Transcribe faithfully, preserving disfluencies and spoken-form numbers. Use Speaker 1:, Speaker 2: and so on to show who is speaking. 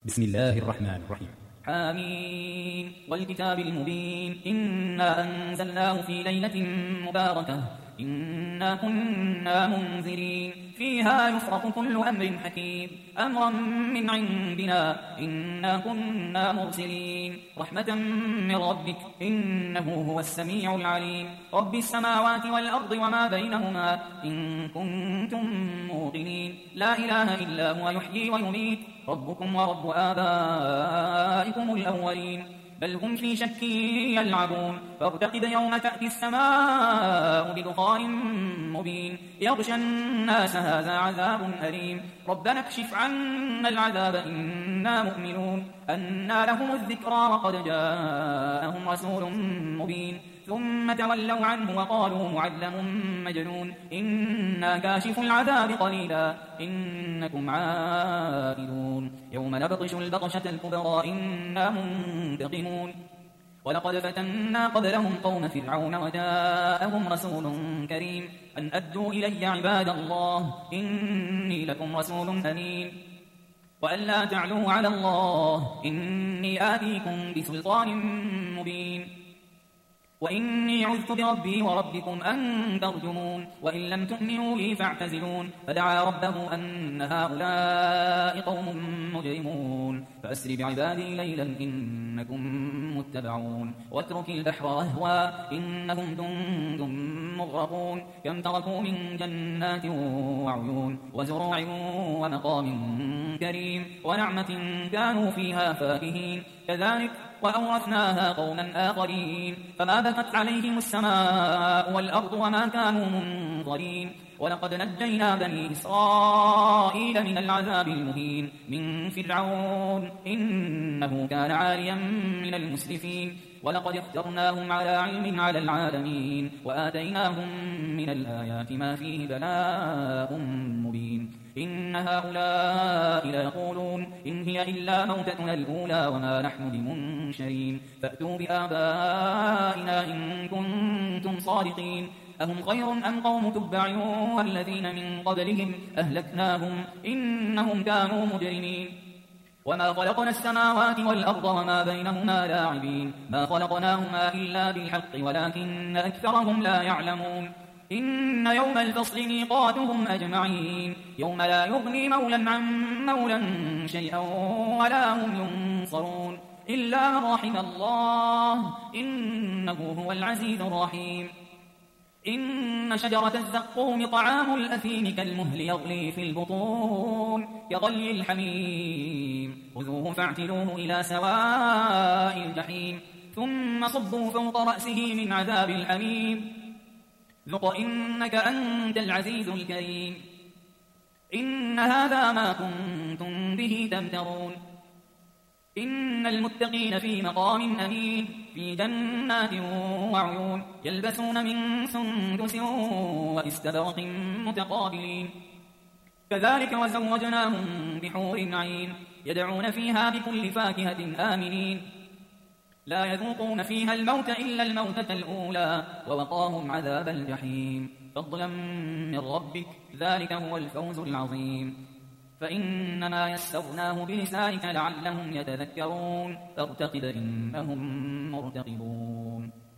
Speaker 1: بسم الله الرحمن الرحيم.
Speaker 2: حامين والكتاب المبين إنا أنزلناه في ليلة مباركة إنا كنا منذرين فيها يفرق كل أمر حكيم أمرا من عندنا إنا كنا مرسلين رحمة من ربك إنه هو السميع العليم رب السماوات والأرض وما بينهما إن كنتم موقنين لا إله إلا هو يحيي ويميت ربكم ورب آبائكم الأولين بل هم في شك يلعبون فارتقب يوم تأتي السماء بدخان مبين يغشى الناس هذا عذاب أليم ربنا اكشف عنا العذاب إنا مؤمنون أنى لهم الذكرى وقد جاءهم رسول مبين ثم تولوا عنه وقالوا معلم مجنون إنا كاشف العذاب قليلا إنكم عائدون يوم نبطش البطشة الكبرى إنا منتقمون ولقد فتنا قبلهم قوم فرعون وجاءهم رسول كريم أن أدوا إلي عباد الله إني لكم رسول أمين وأن لا تعلوا على الله إني آتيكم بسلطان مبين وإني عذت بربي وربكم أن ترجمون وإن لم تؤمنوا لي فاعتزلون فدعا ربه أن هؤلاء قوم مجرمون فأسر بعبادي ليلا إنكم متبعون واترك البحر رهوا إنهم جند مغرقون كم تركوا من جنات وعيون وزروع ومقام كريم ونعمة كانوا فيها فاكهين كذلك وأورثناها قوما آخرين فما بكت عليهم السماء والأرض وما كانوا منظرين ولقد نجينا بني إسرائيل من العذاب المهين من فرعون إنه كان عاليا من المسرفين ولقد اخترناهم على علم على العالمين وآتيناهم من الآيات ما فيه بلاء مبين إن هؤلاء ليقولون إن هي إلا موتتنا الأولى وما نحن بمنشرين فأتوا بآبائنا إن كنتم صادقين أهم خير أم قوم تبع والذين من قبلهم أهلكناهم إنهم كانوا مجرمين وما خلقنا السماوات والأرض وما بينهما لاعبين ما خلقناهما إلا بالحق ولكن أكثرهم لا يعلمون إن يوم الفصل ميقاتهم أجمعين يوم لا يغني مولا عن مولا شيئا ولا هم ينصرون إلا من رحم الله إنه هو العزيز الرحيم إن شجرة الزقوم طعام الأثيم كالمهل يغلي في البطون كغلي الحميم خذوه فاعتلوه إلى سواء الجحيم ثم صبوا فوق رأسه من عذاب الحميم ذق إنك أنت العزيز الكريم إن هذا ما كنتم به تمترون إن المتقين في مقام أمين في جنات وعيون يلبسون من سندس وإستبرق متقابلين كذلك وزوجناهم بحور عين يدعون فيها بكل فاكهة آمنين لا يذوقون فيها الموت إلا الموتة الأولى ووقاهم عذاب الجحيم فضلا من ربك ذلك هو الفوز العظيم فإنما يسرناه بلسانك لعلهم يتذكرون فارتقب إنهم مرتقبون.